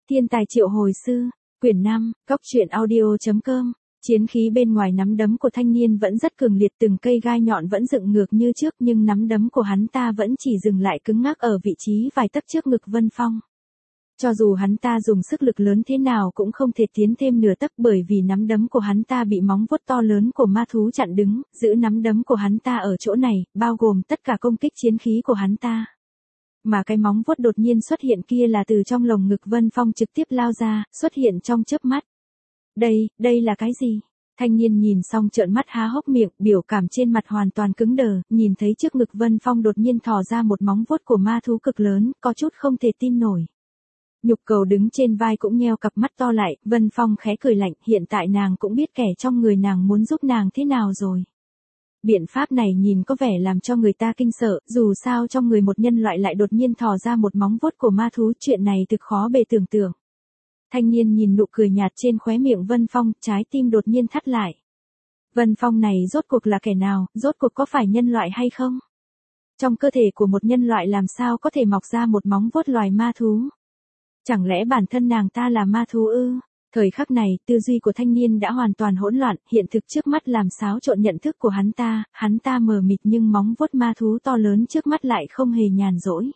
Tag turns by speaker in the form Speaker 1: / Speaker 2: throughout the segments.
Speaker 1: Thiên tài triệu hồi sư, quyển 5, góc truyện audio.com. Chiến khí bên ngoài nắm đấm của thanh niên vẫn rất cường liệt, từng cây gai nhọn vẫn dựng ngược như trước, nhưng nắm đấm của hắn ta vẫn chỉ dừng lại cứng ngắc ở vị trí vài tấc trước ngực Vân Phong. Cho dù hắn ta dùng sức lực lớn thế nào cũng không thể tiến thêm nửa tấc, bởi vì nắm đấm của hắn ta bị móng vuốt to lớn của ma thú chặn đứng, giữ nắm đấm của hắn ta ở chỗ này, bao gồm tất cả công kích chiến khí của hắn ta. Mà cái móng vuốt đột nhiên xuất hiện kia là từ trong lồng ngực Vân Phong trực tiếp lao ra, xuất hiện trong chớp mắt. Đây là cái gì? Thanh niên nhìn xong trợn mắt há hốc miệng, biểu cảm trên mặt hoàn toàn cứng đờ, nhìn thấy trước ngực Vân Phong đột nhiên thò ra một móng vuốt của ma thú cực lớn, có chút không thể tin nổi. Nhục Cầu đứng trên vai cũng nheo cặp mắt to lại, Vân Phong khẽ cười lạnh, hiện tại nàng cũng biết kẻ trong người nàng muốn giúp nàng thế nào rồi. Biện pháp này nhìn có vẻ làm cho người ta kinh sợ, dù sao trong người một nhân loại lại đột nhiên thò ra một móng vuốt của ma thú, chuyện này thực khó bề tưởng tượng. Thanh niên nhìn nụ cười nhạt trên khóe miệng Vân Phong, trái tim đột nhiên thắt lại. Vân Phong này rốt cuộc là kẻ nào, rốt cuộc có phải nhân loại hay không? Trong cơ thể của một nhân loại làm sao có thể mọc ra một móng vuốt loài ma thú? Chẳng lẽ bản thân nàng ta là ma thú ư? Thời khắc này, tư duy của thanh niên đã hoàn toàn hỗn loạn, hiện thực trước mắt làm xáo trộn nhận thức của hắn ta mờ mịt, nhưng móng vuốt ma thú to lớn trước mắt lại không hề nhàn rỗi.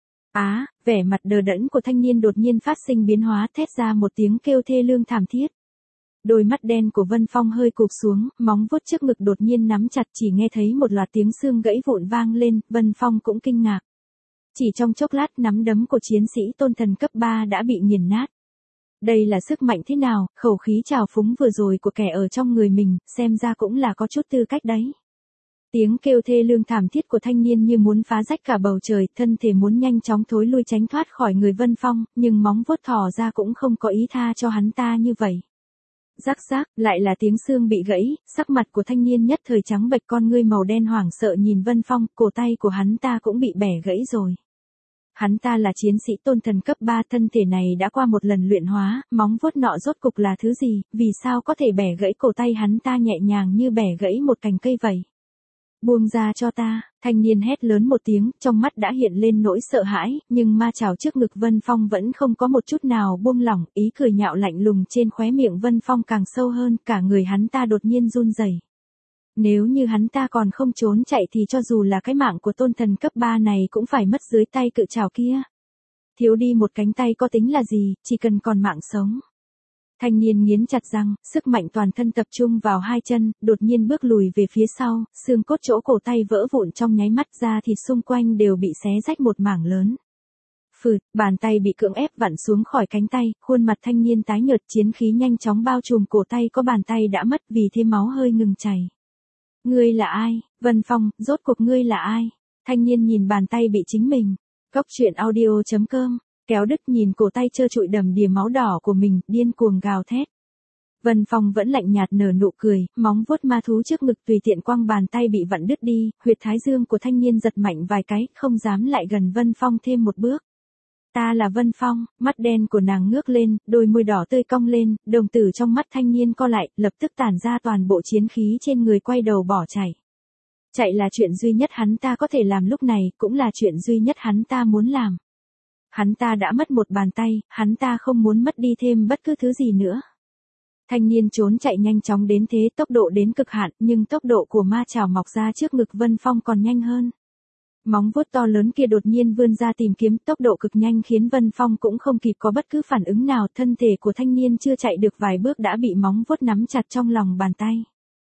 Speaker 1: Vẻ mặt đờ đẫn của thanh niên đột nhiên phát sinh biến hóa, thét ra một tiếng kêu thê lương thảm thiết. Đôi mắt đen của Vân Phong hơi cụp xuống, móng vuốt trước ngực đột nhiên nắm chặt, chỉ nghe thấy một loạt tiếng xương gãy vụn vang lên, Vân Phong cũng kinh ngạc. Chỉ trong chốc lát nắm đấm của chiến sĩ tôn thần cấp 3 đã bị nghiền nát. Đây là sức mạnh thế nào, khẩu khí trào phúng vừa rồi của kẻ ở trong người mình, xem ra cũng là có chút tư cách đấy. Tiếng kêu thê lương thảm thiết của thanh niên như muốn phá rách cả bầu trời, thân thể muốn nhanh chóng thối lui tránh thoát khỏi người Vân Phong, nhưng móng vuốt thò ra cũng không có ý tha cho hắn ta như vậy. Rắc rác, lại là tiếng xương bị gãy, sắc mặt của thanh niên nhất thời trắng bệch, con ngươi màu đen hoảng sợ nhìn Vân Phong, cổ tay của hắn ta cũng bị bẻ gãy rồi. Hắn ta là chiến sĩ tôn thần cấp 3, thân thể này đã qua một lần luyện hóa, móng vuốt nọ rốt cục là thứ gì, vì sao có thể bẻ gãy cổ tay hắn ta nhẹ nhàng như bẻ gãy một cành cây vậy. Buông ra cho ta, thanh niên hét lớn một tiếng, trong mắt đã hiện lên nỗi sợ hãi, nhưng ma chảo trước ngực Vân Phong vẫn không có một chút nào buông lỏng, ý cười nhạo lạnh lùng trên khóe miệng Vân Phong càng sâu hơn, cả người hắn ta đột nhiên run rẩy. Nếu như hắn ta còn không trốn chạy thì cho dù là cái mạng của tôn thần cấp 3 này cũng phải mất dưới tay cự trảo kia. Thiếu đi một cánh tay có tính là gì, chỉ cần còn mạng sống. Thanh niên nghiến chặt răng, sức mạnh toàn thân tập trung vào hai chân, đột nhiên bước lùi về phía sau, xương cốt chỗ cổ tay vỡ vụn trong nháy mắt, ra thịt xung quanh đều bị xé rách một mảng lớn. Phụt, bàn tay bị cưỡng ép vặn xuống khỏi cánh tay, khuôn mặt thanh niên tái nhợt, chiến khí nhanh chóng bao trùm cổ tay, có bàn tay đã mất vì thế máu hơi ngừng chảy. Ngươi là ai, Vân Phong, rốt cuộc ngươi là ai? Thanh niên nhìn bàn tay bị chính mình. Góc truyện audio.com. Kéo đứt nhìn cổ tay trơ trụi đầm đìa máu đỏ của mình, điên cuồng gào thét. Vân Phong vẫn lạnh nhạt nở nụ cười, móng vuốt ma thú trước ngực tùy tiện quăng, bàn tay bị vặn đứt đi, huyệt thái dương của thanh niên giật mạnh vài cái, không dám lại gần Vân Phong thêm một bước. Ta là Vân Phong, mắt đen của nàng ngước lên, đôi môi đỏ tươi cong lên, đồng tử trong mắt thanh niên co lại, lập tức tản ra toàn bộ chiến khí trên người, quay đầu bỏ chạy. Chạy là chuyện duy nhất hắn ta có thể làm lúc này, cũng là chuyện duy nhất hắn ta muốn làm. Hắn ta đã mất một bàn tay, hắn ta không muốn mất đi thêm bất cứ thứ gì nữa. Thanh niên trốn chạy nhanh chóng đến thế, tốc độ đến cực hạn, nhưng tốc độ của ma chảo mọc ra trước ngực Vân Phong còn nhanh hơn. Móng vuốt to lớn kia đột nhiên vươn ra tìm kiếm, tốc độ cực nhanh khiến Vân Phong cũng không kịp có bất cứ phản ứng nào, thân thể của thanh niên chưa chạy được vài bước đã bị móng vuốt nắm chặt trong lòng bàn tay.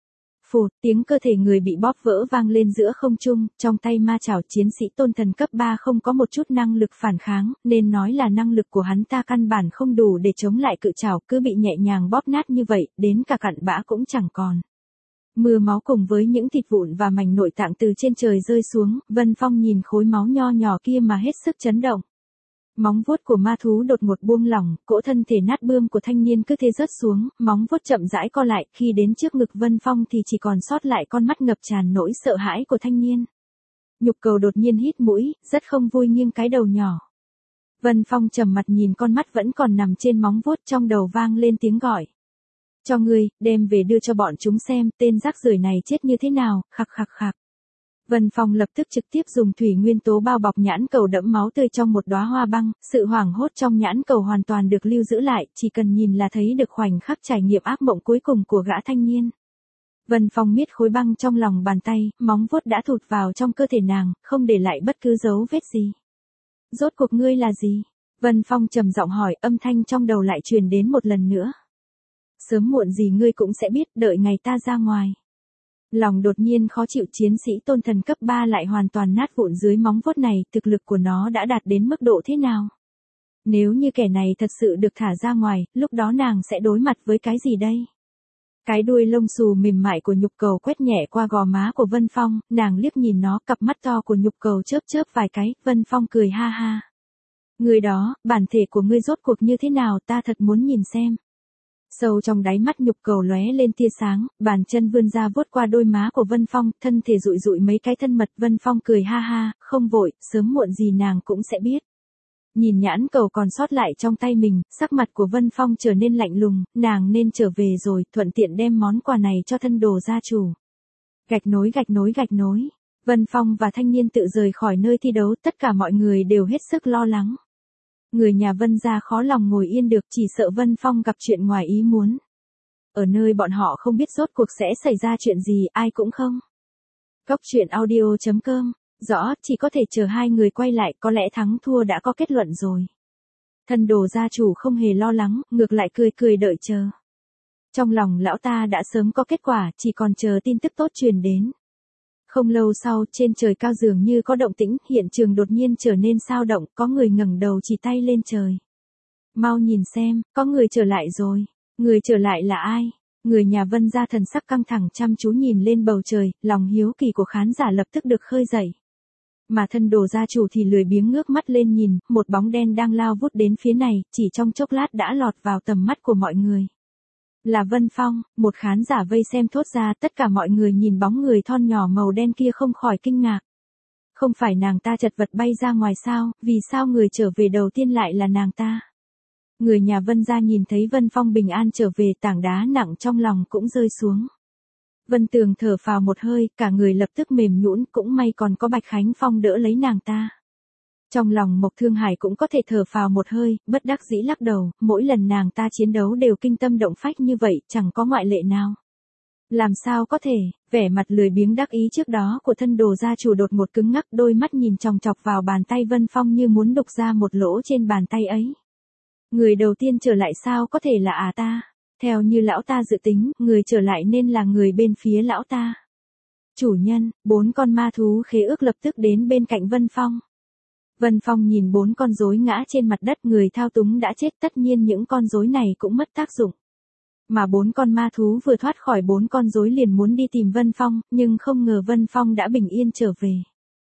Speaker 1: Phụt, tiếng cơ thể người bị bóp vỡ vang lên giữa không trung, trong tay ma chảo chiến sĩ tôn thần cấp 3 không có một chút năng lực phản kháng, nên nói là năng lực của hắn ta căn bản không đủ để chống lại cự chảo, cứ bị nhẹ nhàng bóp nát như vậy, đến cả cặn bã cũng chẳng còn. Mưa máu cùng với những thịt vụn và mảnh nội tạng từ trên trời rơi xuống, Vân Phong nhìn khối máu nho nhỏ kia mà hết sức chấn động. Móng vuốt của ma thú đột ngột buông lỏng, cỗ thân thể nát bươm của thanh niên cứ thế rớt xuống, móng vuốt chậm rãi co lại, khi đến trước ngực Vân Phong thì chỉ còn sót lại con mắt ngập tràn nỗi sợ hãi của thanh niên. Nhục Cầu đột nhiên hít mũi, rất không vui nghiêng cái đầu nhỏ. Vân Phong trầm mặt nhìn con mắt vẫn còn nằm trên móng vuốt, trong đầu vang lên tiếng gọi. Cho ngươi, đem về đưa cho bọn chúng xem, tên rác rưởi này chết như thế nào, khặc khặc khặc. Vân Phong lập tức trực tiếp dùng thủy nguyên tố bao bọc nhãn cầu đẫm máu tươi trong một đóa hoa băng, sự hoảng hốt trong nhãn cầu hoàn toàn được lưu giữ lại, chỉ cần nhìn là thấy được khoảnh khắc trải nghiệm ác mộng cuối cùng của gã thanh niên. Vân Phong miết khối băng trong lòng bàn tay, móng vuốt đã thụt vào trong cơ thể nàng, không để lại bất cứ dấu vết gì. Rốt cuộc ngươi là gì? Vân Phong trầm giọng hỏi, âm thanh trong đầu lại truyền đến một lần nữa. Sớm muộn gì ngươi cũng sẽ biết, đợi ngày ta ra ngoài. Lòng đột nhiên khó chịu, chiến sĩ tôn thần cấp 3 lại hoàn toàn nát vụn dưới móng vuốt này, thực lực của nó đã đạt đến mức độ thế nào? Nếu như kẻ này thật sự được thả ra ngoài, lúc đó nàng sẽ đối mặt với cái gì đây? Cái đuôi lông xù mềm mại của nhục cầu quét nhẹ qua gò má của Vân Phong, nàng liếc nhìn nó, cặp mắt to của nhục cầu chớp chớp vài cái, Vân Phong cười ha ha. Người đó, bản thể của ngươi rốt cuộc như thế nào, ta thật muốn nhìn xem. Sâu trong đáy mắt nhục cầu lóe lên tia sáng, bàn chân vươn ra vuốt qua đôi má của Vân Phong, thân thể dụi dụi mấy cái thân mật. Vân Phong cười ha ha, không vội, sớm muộn gì nàng cũng sẽ biết. Nhìn nhãn cầu còn sót lại trong tay mình, sắc mặt của Vân Phong trở nên lạnh lùng, nàng nên trở về rồi, thuận tiện đem món quà này cho thân đồ gia chủ. Gạch nối gạch nối gạch nối. Vân Phong và thanh niên tự rời khỏi nơi thi đấu, tất cả mọi người đều hết sức lo lắng. Người nhà Vân gia khó lòng ngồi yên được, chỉ sợ Vân Phong gặp chuyện ngoài ý muốn. Ở nơi bọn họ không biết rốt cuộc sẽ xảy ra chuyện gì, ai cũng không. Cốc truyện audio.com, rõ, chỉ có thể chờ hai người quay lại, có lẽ thắng thua đã có kết luận rồi. Thân đồ gia chủ không hề lo lắng, ngược lại cười cười đợi chờ. Trong lòng lão ta đã sớm có kết quả, chỉ còn chờ tin tức tốt truyền đến. Không lâu sau, trên trời cao dường như có động tĩnh, hiện trường đột nhiên trở nên sao động, có người ngẩng đầu chỉ tay lên trời. Mau nhìn xem, có người trở lại rồi. Người trở lại là ai? Người nhà Vân gia thần sắc căng thẳng chăm chú nhìn lên bầu trời, lòng hiếu kỳ của khán giả lập tức được khơi dậy. Mà thân đồ gia chủ thì lười biếng ngước mắt lên nhìn, một bóng đen đang lao vút đến phía này, chỉ trong chốc lát đã lọt vào tầm mắt của mọi người. Là Vân Phong, một khán giả vây xem thốt ra, tất cả mọi người nhìn bóng người thon nhỏ màu đen kia không khỏi kinh ngạc. Không phải nàng ta chật vật bay ra ngoài sao, vì sao người trở về đầu tiên lại là nàng ta? Người nhà Vân gia nhìn thấy Vân Phong bình an trở về, tảng đá nặng trong lòng cũng rơi xuống. Vân Tường thở phào một hơi, cả người lập tức mềm nhũn, cũng may còn có Bạch Khánh Phong đỡ lấy nàng ta. Trong lòng Mộc Thương Hải cũng có thể thở phào một hơi, bất đắc dĩ lắc đầu, mỗi lần nàng ta chiến đấu đều kinh tâm động phách như vậy, chẳng có ngoại lệ nào. Làm sao có thể, vẻ mặt lười biếng đắc ý trước đó của thân đồ gia chủ đột một cứng ngắc, đôi mắt nhìn chòng chọc vào bàn tay Vân Phong như muốn đục ra một lỗ trên bàn tay ấy. Người đầu tiên trở lại sao có thể là ta? Theo như lão ta dự tính, người trở lại nên là người bên phía lão ta. Chủ nhân, 4 con ma thú khế ước lập tức đến bên cạnh Vân Phong. Vân Phong nhìn 4 con rối ngã trên mặt đất, người thao túng đã chết, tất nhiên những con rối này cũng mất tác dụng. Mà 4 con ma thú vừa thoát khỏi 4 con rối liền muốn đi tìm Vân Phong, nhưng không ngờ Vân Phong đã bình yên trở về.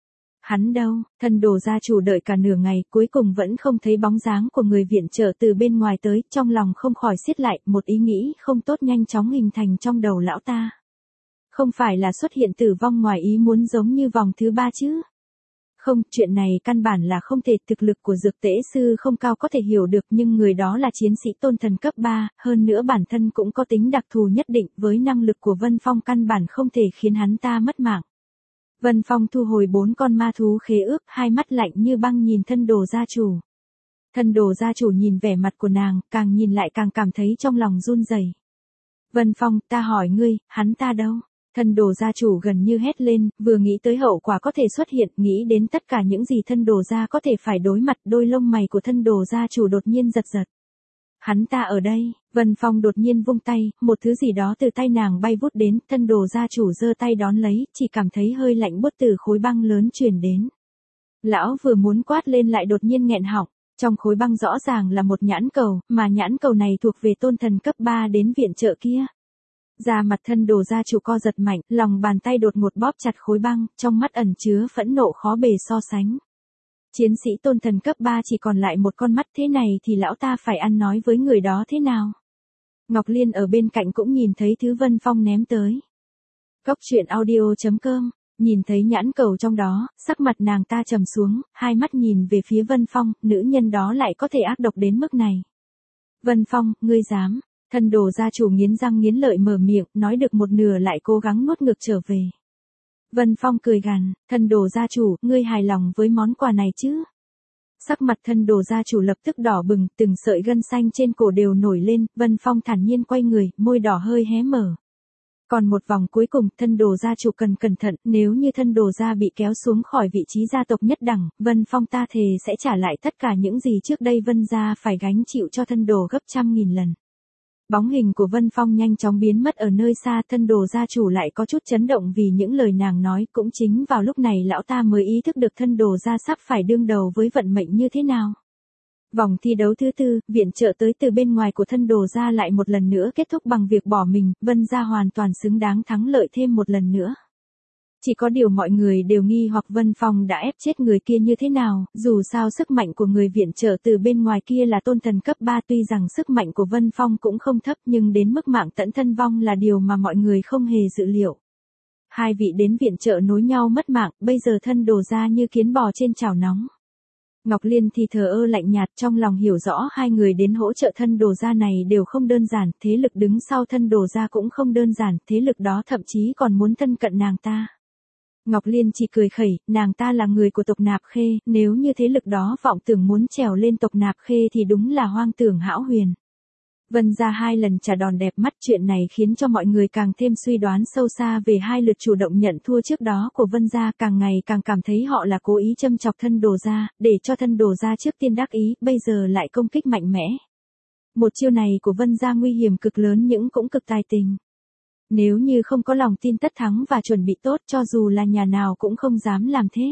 Speaker 1: Hắn đâu? Thân đồ gia chủ đợi cả nửa ngày, cuối cùng vẫn không thấy bóng dáng của người viện trợ từ bên ngoài tới, trong lòng không khỏi siết lại, một ý nghĩ không tốt nhanh chóng hình thành trong đầu lão ta. Không phải là xuất hiện tử vong ngoài ý muốn giống như vòng thứ 3 chứ? Không, chuyện này căn bản là không thể, thực lực của dược tễ sư không cao có thể hiểu được, nhưng người đó là chiến sĩ tôn thần cấp 3, hơn nữa bản thân cũng có tính đặc thù nhất định, với năng lực của Vân Phong căn bản không thể khiến hắn ta mất mạng. Vân Phong thu hồi 4 con ma thú khế ước, hai mắt lạnh như băng nhìn thân đồ gia chủ. Thân đồ gia chủ nhìn vẻ mặt của nàng, càng nhìn lại càng cảm thấy trong lòng run rẩy. Vân Phong, ta hỏi ngươi, hắn ta đâu? Thân đồ gia chủ gần như hét lên, vừa nghĩ tới hậu quả có thể xuất hiện, nghĩ đến tất cả những gì thân đồ gia có thể phải đối mặt, đôi lông mày của thân đồ gia chủ đột nhiên giật giật. Hắn ta ở đây. Vân Phong đột nhiên vung tay, một thứ gì đó từ tay nàng bay vút đến, thân đồ gia chủ giơ tay đón lấy, chỉ cảm thấy hơi lạnh buốt từ khối băng lớn truyền đến. Lão vừa muốn quát lên lại đột nhiên nghẹn họng, trong khối băng rõ ràng là một nhãn cầu, mà nhãn cầu này thuộc về tôn thần cấp 3 đến viện trợ kia. Da mặt thân đồ gia chủ co giật mạnh, lòng bàn tay đột ngột bóp chặt khối băng, trong mắt ẩn chứa phẫn nộ khó bề so sánh. Chiến sĩ tôn thần cấp 3 chỉ còn lại một con mắt, thế này thì lão ta phải ăn nói với người đó thế nào? Ngọc Liên ở bên cạnh cũng nhìn thấy thứ Vân Phong ném tới. Cốc truyện audio.com, nhìn thấy nhãn cầu trong đó, sắc mặt nàng ta trầm xuống, hai mắt nhìn về phía Vân Phong, nữ nhân đó lại có thể ác độc đến mức này. Vân Phong, ngươi dám? Thân đồ gia chủ nghiến răng nghiến lợi mở miệng, nói được một nửa lại cố gắng nuốt ngược trở về. Vân Phong cười gằn, thân đồ gia chủ, ngươi hài lòng với món quà này chứ? Sắc mặt thân đồ gia chủ lập tức đỏ bừng, từng sợi gân xanh trên cổ đều nổi lên, Vân Phong thản nhiên quay người, môi đỏ hơi hé mở. Còn một vòng cuối cùng, thân đồ gia chủ cần cẩn thận, nếu như thân đồ gia bị kéo xuống khỏi vị trí gia tộc nhất đẳng, Vân Phong ta thề sẽ trả lại tất cả những gì trước đây Vân gia phải gánh chịu cho thân đồ gấp 100.000 lần. Bóng hình của Vân Phong nhanh chóng biến mất ở nơi xa, thân đồ gia chủ lại có chút chấn động vì những lời nàng nói, cũng chính vào lúc này lão ta mới ý thức được thân đồ gia sắp phải đương đầu với vận mệnh như thế nào. Vòng thi đấu thứ tư, viện trợ tới từ bên ngoài của thân đồ gia lại một lần nữa kết thúc bằng việc bỏ mình, Vân gia hoàn toàn xứng đáng thắng lợi thêm một lần nữa. Chỉ có điều mọi người đều nghi hoặc Vân Phong đã ép chết người kia như thế nào, dù sao sức mạnh của người viện trợ từ bên ngoài kia là tôn thần cấp 3, tuy rằng sức mạnh của Vân Phong cũng không thấp nhưng đến mức mạng tận thân vong là điều mà mọi người không hề dự liệu. Hai vị đến viện trợ nối nhau mất mạng, bây giờ thân đồ gia như kiến bò trên chảo nóng. Ngọc Liên thì thờ ơ lạnh nhạt, trong lòng hiểu rõ hai người đến hỗ trợ thân đồ gia này đều không đơn giản, thế lực đứng sau thân đồ gia cũng không đơn giản, thế lực đó thậm chí còn muốn thân cận nàng ta. Ngọc Liên chỉ cười khẩy, nàng ta là người của tộc Nạp Khê, nếu như thế lực đó vọng tưởng muốn trèo lên tộc Nạp Khê thì đúng là hoang tưởng hão huyền. Vân gia 2 lần trả đòn đẹp mắt, chuyện này khiến cho mọi người càng thêm suy đoán sâu xa về 2 lượt chủ động nhận thua trước đó của Vân gia, càng ngày càng cảm thấy họ là cố ý châm chọc thân đồ gia, để cho thân đồ gia trước tiên đắc ý, bây giờ lại công kích mạnh mẽ. Một chiêu này của Vân gia nguy hiểm cực lớn nhưng cũng cực tài tình. Nếu như không có lòng tin tất thắng và chuẩn bị tốt, cho dù là nhà nào cũng không dám làm thế.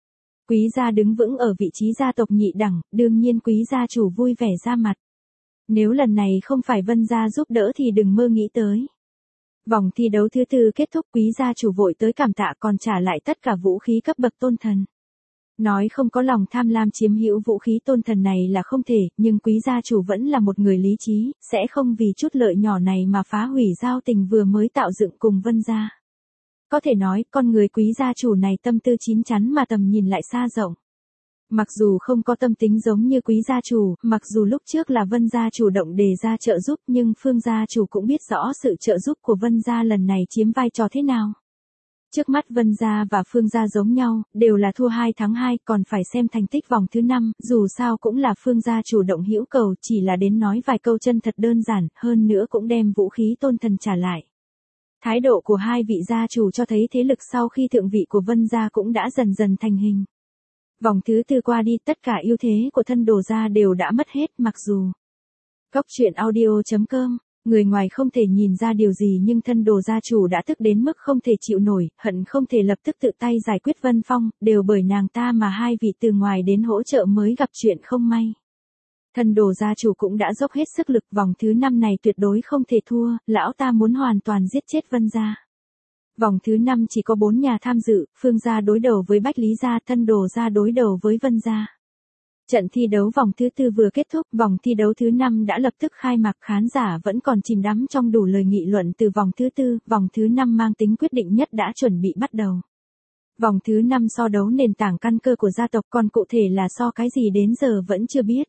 Speaker 1: Quý gia đứng vững ở vị trí gia tộc nhị đẳng, đương nhiên quý gia chủ vui vẻ ra mặt. Nếu lần này không phải Vân gia giúp đỡ thì đừng mơ nghĩ tới. Vòng thi đấu thứ tư kết thúc, quý gia chủ vội tới cảm tạ còn trả lại tất cả vũ khí cấp bậc tôn thần. Nói không có lòng tham lam chiếm hữu vũ khí tôn thần này là không thể, nhưng quý gia chủ vẫn là một người lý trí, sẽ không vì chút lợi nhỏ này mà phá hủy giao tình vừa mới tạo dựng cùng Vân gia. Có thể nói, con người quý gia chủ này tâm tư chín chắn mà tầm nhìn lại xa rộng. Mặc dù không có tâm tính giống như quý gia chủ, mặc dù lúc trước là Vân gia chủ động đề ra trợ giúp nhưng Phương gia chủ cũng biết rõ sự trợ giúp của Vân gia lần này chiếm vai trò thế nào. Trước mắt Vân gia và Phương gia giống nhau, đều là thua 2 thắng 2, còn phải xem thành tích vòng thứ 5, dù sao cũng là Phương gia chủ động hữu cầu, chỉ là đến nói vài câu chân thật đơn giản, hơn nữa cũng đem vũ khí tôn thần trả lại. Thái độ của hai vị gia chủ cho thấy thế lực sau khi thượng vị của Vân gia cũng đã dần dần thành hình. Vòng thứ tư qua đi, tất cả ưu thế của thân đồ gia đều đã mất hết, mặc dù Góc truyện audio.com, người ngoài không thể nhìn ra điều gì nhưng thân đồ gia chủ đã tức đến mức không thể chịu nổi, hận không thể lập tức tự tay giải quyết Vân Phong, đều bởi nàng ta mà hai vị từ ngoài đến hỗ trợ mới gặp chuyện không may. Thân đồ gia chủ cũng đã dốc hết sức lực, vòng thứ 5 này tuyệt đối không thể thua, lão ta muốn hoàn toàn giết chết Vân gia. Vòng thứ 5 chỉ có 4 nhà tham dự, Phương gia đối đầu với Bách Lý gia, thân đồ gia đối đầu với Vân gia. Trận thi đấu vòng thứ 4 vừa kết thúc, vòng thi đấu thứ 5 đã lập tức khai mạc, khán giả vẫn còn chìm đắm trong đủ lời nghị luận từ vòng thứ 4, vòng thứ 5 mang tính quyết định nhất đã chuẩn bị bắt đầu. Vòng thứ 5 so đấu nền tảng căn cơ của gia tộc, còn cụ thể là so cái gì đến giờ vẫn chưa biết.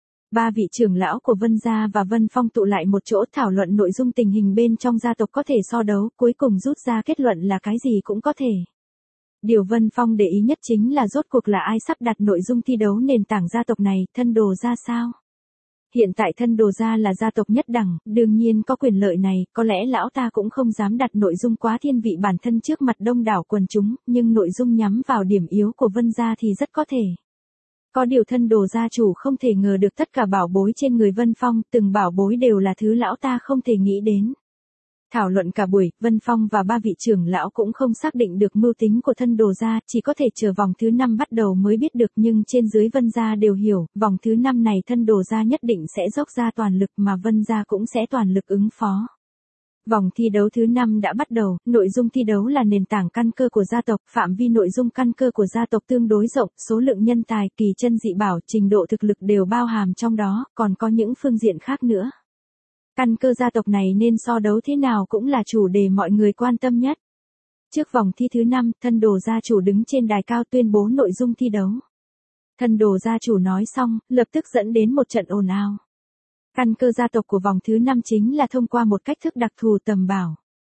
Speaker 1: 3 vị trưởng lão của Vân gia và Vân Phong tụ lại một chỗ thảo luận nội dung tình hình bên trong gia tộc có thể so đấu, cuối cùng rút ra kết luận là cái gì cũng có thể. Điều Vân Phong để ý nhất chính là rốt cuộc là ai sắp đặt nội dung thi đấu nền tảng gia tộc này, thân đồ gia sao? Hiện tại thân đồ gia là gia tộc nhất đẳng, đương nhiên có quyền lợi này, có lẽ lão ta cũng không dám đặt nội dung quá thiên vị bản thân trước mặt đông đảo quần chúng, nhưng nội dung nhắm vào điểm yếu của Vân gia thì rất có thể. Có điều thân đồ gia chủ không thể ngờ được tất cả bảo bối trên người Vân Phong, từng bảo bối đều là thứ lão ta không thể nghĩ đến. Thảo luận cả buổi, Vân Phong và 3 vị trưởng lão cũng không xác định được mưu tính của thân đồ gia, chỉ có thể chờ vòng thứ 5 bắt đầu mới biết được, nhưng trên dưới Vân gia đều hiểu, vòng thứ 5 này thân đồ gia nhất định sẽ dốc ra toàn lực mà Vân gia cũng sẽ toàn lực ứng phó. Vòng thi đấu thứ 5 đã bắt đầu, nội dung thi đấu là nền tảng căn cơ của gia tộc, phạm vi nội dung căn cơ của gia tộc tương đối rộng, số lượng nhân tài, kỳ chân dị bảo, trình độ thực lực đều bao hàm trong đó, còn có những phương diện khác nữa. Căn cơ gia tộc này nên so đấu thế nào cũng là chủ đề mọi người quan tâm nhất. Trước vòng thi thứ 5, thân đồ gia chủ đứng trên đài cao tuyên bố nội dung thi đấu. Thân đồ gia chủ nói xong, lập tức dẫn đến một trận ồn ào. Căn cơ gia tộc của vòng thứ 5 chính là thông qua một cách thức đặc thù tầm bảo.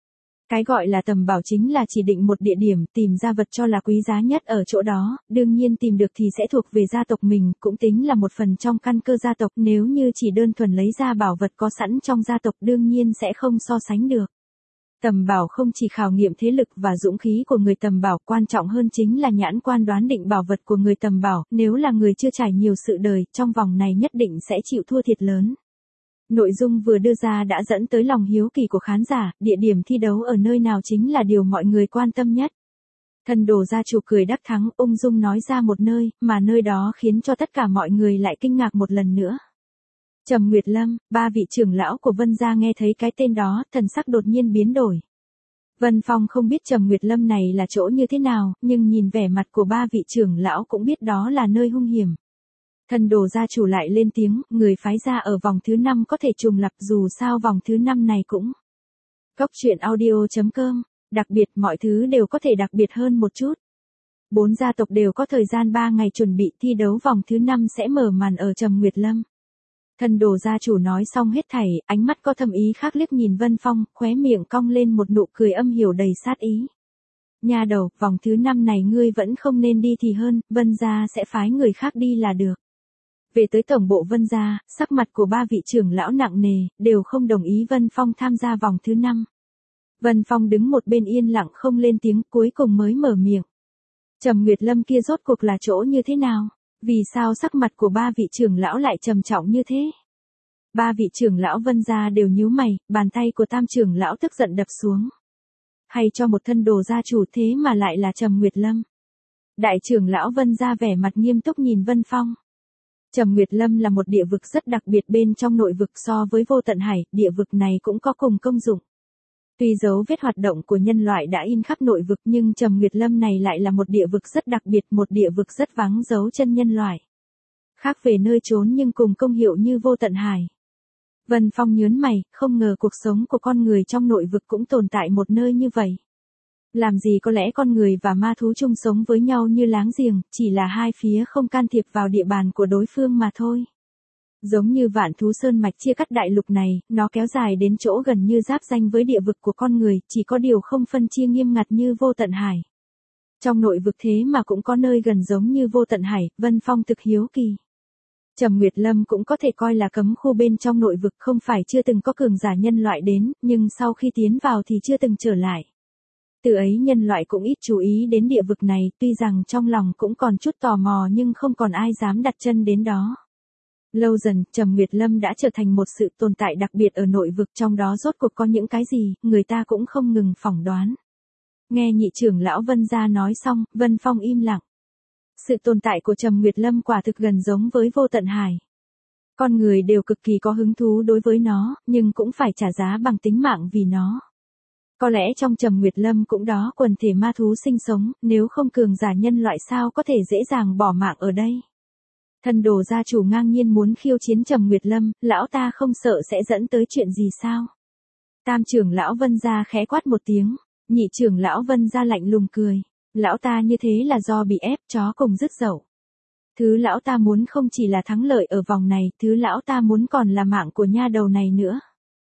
Speaker 1: Cái gọi là tầm bảo chính là chỉ định một địa điểm, tìm ra vật cho là quý giá nhất ở chỗ đó, đương nhiên tìm được thì sẽ thuộc về gia tộc mình, cũng tính là một phần trong căn cơ gia tộc, nếu như chỉ đơn thuần lấy ra bảo vật có sẵn trong gia tộc đương nhiên sẽ không so sánh được. Tầm bảo không chỉ khảo nghiệm thế lực và dũng khí của người tầm bảo, quan trọng hơn chính là nhãn quan đoán định bảo vật của người tầm bảo, nếu là người chưa trải nhiều sự đời, trong vòng này nhất định sẽ chịu thua thiệt lớn. Nội dung vừa đưa ra đã dẫn tới lòng hiếu kỳ của khán giả, địa điểm thi đấu ở nơi nào chính là điều mọi người quan tâm nhất. Thần đồ gia chủ cười đắc thắng, ung dung nói ra một nơi, mà nơi đó khiến cho tất cả mọi người lại kinh ngạc một lần nữa. Trầm Nguyệt Lâm, ba vị trưởng lão của Vân gia nghe thấy cái tên đó, thần sắc đột nhiên biến đổi. Vân Phong không biết Trầm Nguyệt Lâm này là chỗ như thế nào, nhưng nhìn vẻ mặt của ba vị trưởng lão cũng biết đó là nơi hung hiểm. Thần đồ gia chủ lại lên tiếng, người phái ra ở vòng thứ 5 có thể trùng lặp, dù sao vòng thứ 5 này cũng. Cốc truyện audio.com, đặc biệt mọi thứ đều có thể đặc biệt hơn một chút. 4 gia tộc đều có thời gian 3 ngày chuẩn bị thi đấu vòng thứ 5 sẽ mở màn ở Trầm Nguyệt Lâm. Thần đồ gia chủ nói xong hết thảy, ánh mắt có thâm ý khác liếc nhìn Vân Phong, khóe miệng cong lên một nụ cười âm hiểm đầy sát ý. Nha đầu, vòng thứ 5 này ngươi vẫn không nên đi thì hơn, Vân gia sẽ phái người khác đi là được. Về tới tổng bộ Vân gia, sắc mặt của ba vị trưởng lão nặng nề, đều không đồng ý Vân Phong tham gia vòng thứ 5. Vân Phong đứng một bên yên lặng không lên tiếng, cuối cùng mới mở miệng. Trầm Nguyệt Lâm kia rốt cuộc là chỗ như thế nào? Vì sao sắc mặt của ba vị trưởng lão lại trầm trọng như thế? Ba vị trưởng lão Vân gia đều nhíu mày, bàn tay của tam trưởng lão tức giận đập xuống. Hay cho một thân đồ gia chủ thế mà lại là Trầm Nguyệt Lâm. Đại trưởng lão Vân gia vẻ mặt nghiêm túc nhìn Vân Phong. Trầm Nguyệt Lâm là một địa vực rất đặc biệt bên trong nội vực, so với Vô Tận Hải, địa vực này cũng có cùng công dụng. Tuy dấu vết hoạt động của nhân loại đã in khắp nội vực nhưng Trầm Nguyệt Lâm này lại là một địa vực rất đặc biệt, một địa vực rất vắng dấu chân nhân loại. Khác về nơi trốn nhưng cùng công hiệu như Vô Tận Hải. Vân Phong nhớn mày, không ngờ cuộc sống của con người trong nội vực cũng tồn tại một nơi như vậy. Làm gì có lẽ con người và ma thú chung sống với nhau như láng giềng, chỉ là hai phía không can thiệp vào địa bàn của đối phương mà thôi. Giống như Vạn Thú Sơn mạch chia cắt đại lục này, nó kéo dài đến chỗ gần như giáp ranh với địa vực của con người, chỉ có điều không phân chia nghiêm ngặt như Vô Tận Hải. Trong nội vực thế mà cũng có nơi gần giống như Vô Tận Hải, Vân Phong thực hiếu kỳ. Trầm Nguyệt Lâm cũng có thể coi là cấm khu bên trong nội vực, không phải chưa từng có cường giả nhân loại đến, nhưng sau khi tiến vào thì chưa từng trở lại. Từ ấy nhân loại cũng ít chú ý đến địa vực này, tuy rằng trong lòng cũng còn chút tò mò nhưng không còn ai dám đặt chân đến đó. Lâu dần, Trầm Nguyệt Lâm đã trở thành một sự tồn tại đặc biệt ở nội vực, trong đó rốt cuộc có những cái gì, người ta cũng không ngừng phỏng đoán. Nghe nhị trưởng lão Vân gia nói xong, Vân Phong im lặng. Sự tồn tại của Trầm Nguyệt Lâm quả thực gần giống với Vô Tận Hải. Con người đều cực kỳ có hứng thú đối với nó, nhưng cũng phải trả giá bằng tính mạng vì nó. Có lẽ trong Trầm Nguyệt Lâm cũng đó quần thể ma thú sinh sống, nếu không cường giả nhân loại sao có thể dễ dàng bỏ mạng ở đây. Thần đồ gia chủ ngang nhiên muốn khiêu chiến Trầm Nguyệt Lâm, lão ta không sợ sẽ dẫn tới chuyện gì sao? Tam trưởng lão Vân gia khẽ quát một tiếng, nhị trưởng lão Vân gia lạnh lùng cười. Lão ta như thế là do bị ép, chó cùng dứt dậu. Thứ lão ta muốn không chỉ là thắng lợi ở vòng này, thứ lão ta muốn còn là mạng của nha đầu này nữa.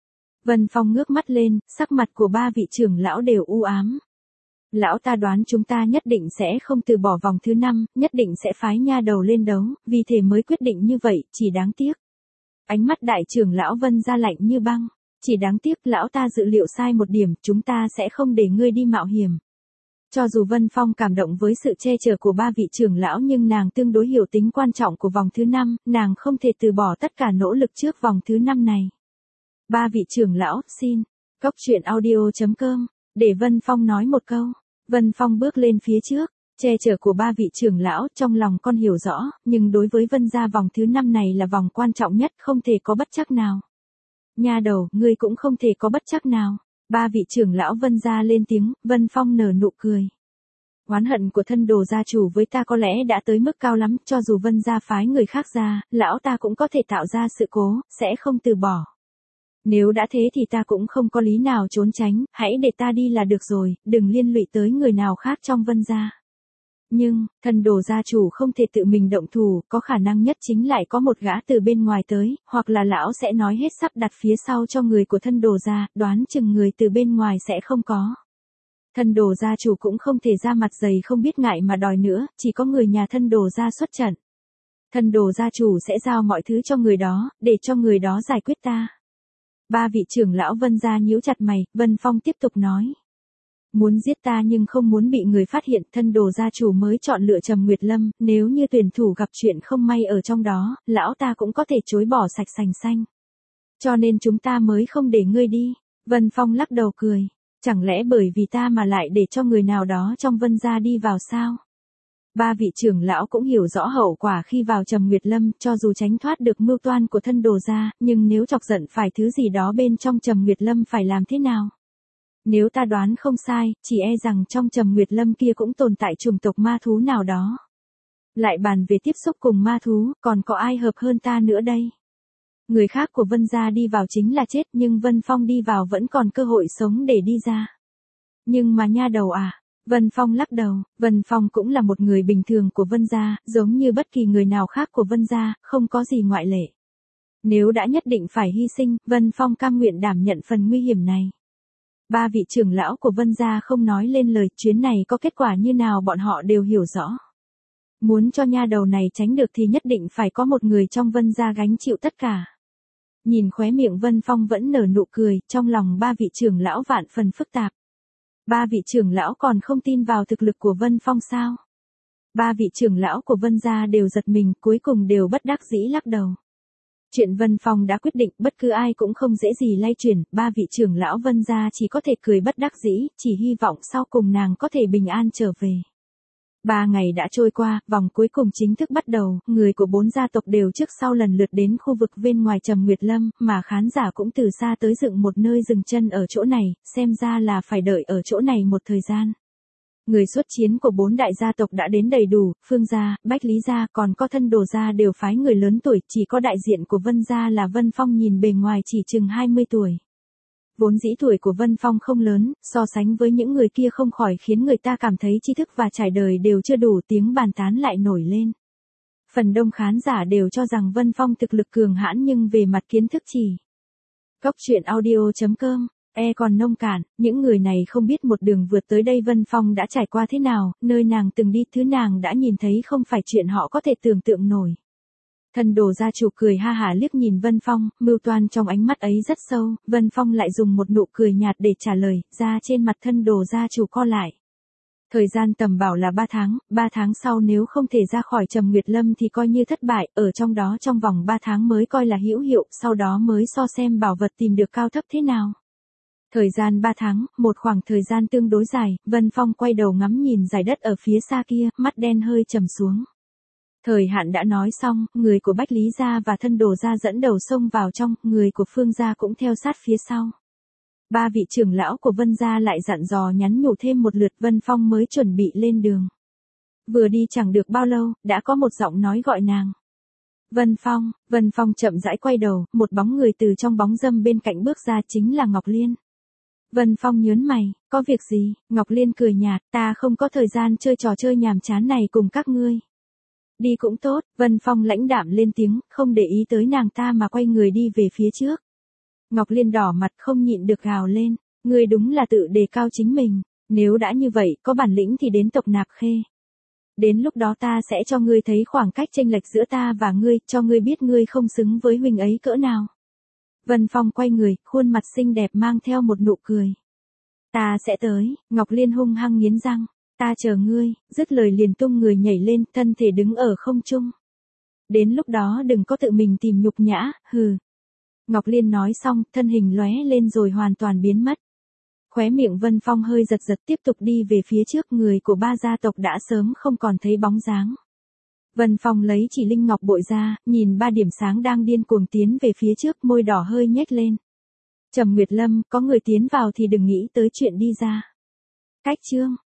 Speaker 1: Vân Phong ngước mắt lên, sắc mặt của ba vị trưởng lão đều u ám. Lão ta đoán chúng ta nhất định sẽ không từ bỏ vòng thứ 5, nhất định sẽ phái nha đầu lên đấu, vì thế mới quyết định như vậy, chỉ đáng tiếc. Ánh mắt đại trưởng lão Vân gia lạnh như băng, chỉ đáng tiếc lão ta dự liệu sai một điểm, chúng ta sẽ không để ngươi đi mạo hiểm. Cho dù Vân Phong cảm động với sự che chở của ba vị trưởng lão nhưng nàng tương đối hiểu tính quan trọng của vòng thứ 5, nàng không thể từ bỏ tất cả nỗ lực trước vòng thứ 5 này. Ba vị trưởng lão, xin. Cốc truyện audio.com, để Vân Phong nói một câu. Vân Phong bước lên phía trước, che chở của ba vị trưởng lão, trong lòng con hiểu rõ, nhưng đối với Vân gia vòng thứ 5 này là vòng quan trọng nhất, không thể có bất trắc nào. Nha đầu, ngươi cũng không thể có bất trắc nào. Ba vị trưởng lão Vân gia lên tiếng, Vân Phong nở nụ cười. Oán hận của thân đồ gia chủ với ta có lẽ đã tới mức cao lắm, cho dù Vân gia phái người khác ra, lão ta cũng có thể tạo ra sự cố, sẽ không từ bỏ. Nếu đã thế thì ta cũng không có lý nào trốn tránh, hãy để ta đi là được rồi, đừng liên lụy tới người nào khác trong Vân gia. Nhưng, thần đồ gia chủ không thể tự mình động thủ, có khả năng nhất chính lại có một gã từ bên ngoài tới, hoặc là lão sẽ nói hết sắp đặt phía sau cho người của thân đồ gia, đoán chừng người từ bên ngoài sẽ không có. Thân Đồ gia chủ cũng không thể ra mặt dày không biết ngại mà đòi nữa, chỉ có người nhà thân Đồ gia xuất trận. Thân Đồ gia chủ sẽ giao mọi thứ cho người đó, để cho người đó giải quyết ta. Ba vị trưởng lão Vân gia nhíu chặt mày, Vân Phong tiếp tục nói. Muốn giết ta nhưng không muốn bị người phát hiện, thân Đồ gia chủ mới chọn lựa Trầm Nguyệt Lâm, nếu như tuyển thủ gặp chuyện không may ở trong đó, lão ta cũng có thể chối bỏ sạch sành xanh. Cho nên chúng ta mới không để ngươi đi. Vân Phong lắc đầu cười. Chẳng lẽ bởi vì ta mà lại để cho người nào đó trong Vân gia đi vào sao? Ba vị trưởng lão cũng hiểu rõ hậu quả khi vào Trầm Nguyệt Lâm, cho dù tránh thoát được mưu toan của thân Đồ gia, nhưng nếu chọc giận phải thứ gì đó bên trong Trầm Nguyệt Lâm phải làm thế nào? Nếu ta đoán không sai, chỉ e rằng trong Trầm Nguyệt Lâm kia cũng tồn tại chủng tộc ma thú nào đó. Lại bàn về tiếp xúc cùng ma thú, còn có ai hợp hơn ta nữa đây? Người khác của Vân gia đi vào chính là chết, nhưng Vân Phong đi vào vẫn còn cơ hội sống để đi ra. Nhưng mà nha đầu à? Vân Phong lắc đầu, Vân Phong cũng là một người bình thường của Vân gia, giống như bất kỳ người nào khác của Vân gia, không có gì ngoại lệ. Nếu đã nhất định phải hy sinh, Vân Phong cam nguyện đảm nhận phần nguy hiểm này. Ba vị trưởng lão của Vân gia không nói lên lời, chuyến này có kết quả như nào bọn họ đều hiểu rõ. Muốn cho nha đầu này tránh được thì nhất định phải có một người trong Vân gia gánh chịu tất cả. Nhìn khóe miệng Vân Phong vẫn nở nụ cười, trong lòng ba vị trưởng lão vạn phần phức tạp. Ba vị trưởng lão còn không tin vào thực lực của Vân Phong sao? Ba vị trưởng lão của Vân gia đều giật mình, cuối cùng đều bất đắc dĩ lắc đầu. Chuyện Vân Phong đã quyết định, bất cứ ai cũng không dễ gì lay chuyển, ba vị trưởng lão Vân gia chỉ có thể cười bất đắc dĩ, chỉ hy vọng sau cùng nàng có thể bình an trở về. 3 ngày đã trôi qua, vòng cuối cùng chính thức bắt đầu, người của 4 gia tộc đều trước sau lần lượt đến khu vực bên ngoài Trầm Nguyệt Lâm, mà khán giả cũng từ xa tới dựng một nơi dừng chân ở chỗ này, xem ra là phải đợi ở chỗ này một thời gian. Người xuất chiến của 4 đại gia tộc đã đến đầy đủ, Phương gia, Bách Lý gia, còn có thân Đồ gia đều phái người lớn tuổi, chỉ có đại diện của Vân gia là Vân Phong nhìn bề ngoài chỉ chừng 20 tuổi. Vốn dĩ tuổi của Vân Phong không lớn, so sánh với những người kia không khỏi khiến người ta cảm thấy tri thức và trải đời đều chưa đủ, tiếng bàn tán lại nổi lên. Phần đông khán giả đều cho rằng Vân Phong thực lực cường hãn nhưng về mặt kiến thức chỉ. Góc truyện audio.com, còn nông cạn, những người này không biết một đường vượt tới đây Vân Phong đã trải qua thế nào, nơi nàng từng đi, thứ nàng đã nhìn thấy không phải chuyện họ có thể tưởng tượng nổi. Thân Đồ gia chủ cười ha hả liếc nhìn Vân Phong, mưu toan trong ánh mắt ấy rất sâu, Vân Phong lại dùng một nụ cười nhạt để trả lời, da trên mặt thân Đồ gia chủ co lại. Thời gian tầm bảo là 3 tháng, 3 tháng sau nếu không thể ra khỏi Trầm Nguyệt Lâm thì coi như thất bại, ở trong đó trong vòng 3 tháng mới coi là hữu hiệu, sau đó mới so xem bảo vật tìm được cao thấp thế nào. Thời gian 3 tháng, một khoảng thời gian tương đối dài, Vân Phong quay đầu ngắm nhìn dải đất ở phía xa kia, mắt đen hơi trầm xuống. Thời hạn đã nói xong, người của Bách Lý gia và thân Đồ gia dẫn đầu xông vào trong, người của Phương gia cũng theo sát phía sau. Ba vị trưởng lão của Vân gia lại dặn dò nhắn nhủ thêm một lượt, Vân Phong mới chuẩn bị lên đường. Vừa đi chẳng được bao lâu, đã có một giọng nói gọi nàng. Vân Phong chậm rãi quay đầu, một bóng người từ trong bóng râm bên cạnh bước ra chính là Ngọc Liên. Vân Phong nhớn mày, có việc gì? Ngọc Liên cười nhạt, ta không có thời gian chơi trò chơi nhàm chán này cùng các ngươi. Đi cũng tốt, Vân Phong lãnh đạm lên tiếng, không để ý tới nàng ta mà quay người đi về phía trước. Ngọc Liên đỏ mặt không nhịn được gào lên, ngươi đúng là tự đề cao chính mình, nếu đã như vậy, có bản lĩnh thì đến tộc Nạp Khê. Đến lúc đó ta sẽ cho ngươi thấy khoảng cách chênh lệch giữa ta và ngươi, cho ngươi biết ngươi không xứng với huynh ấy cỡ nào. Vân Phong quay người, khuôn mặt xinh đẹp mang theo một nụ cười. Ta sẽ tới, Ngọc Liên hung hăng nghiến răng. Ta chờ ngươi, dứt lời liền tung người nhảy lên, thân thể đứng ở không trung. Đến lúc đó đừng có tự mình tìm nhục nhã, hừ. Ngọc Liên nói xong, thân hình lóe lên rồi hoàn toàn biến mất. Khóe miệng Vân Phong hơi giật giật tiếp tục đi về phía trước, người của 3 gia tộc đã sớm không còn thấy bóng dáng. Vân Phong lấy chỉ linh ngọc bội ra, nhìn 3 điểm sáng đang điên cuồng tiến về phía trước, môi đỏ hơi nhếch lên. Trầm Nguyệt Lâm, có người tiến vào thì đừng nghĩ tới chuyện đi ra. Cách chương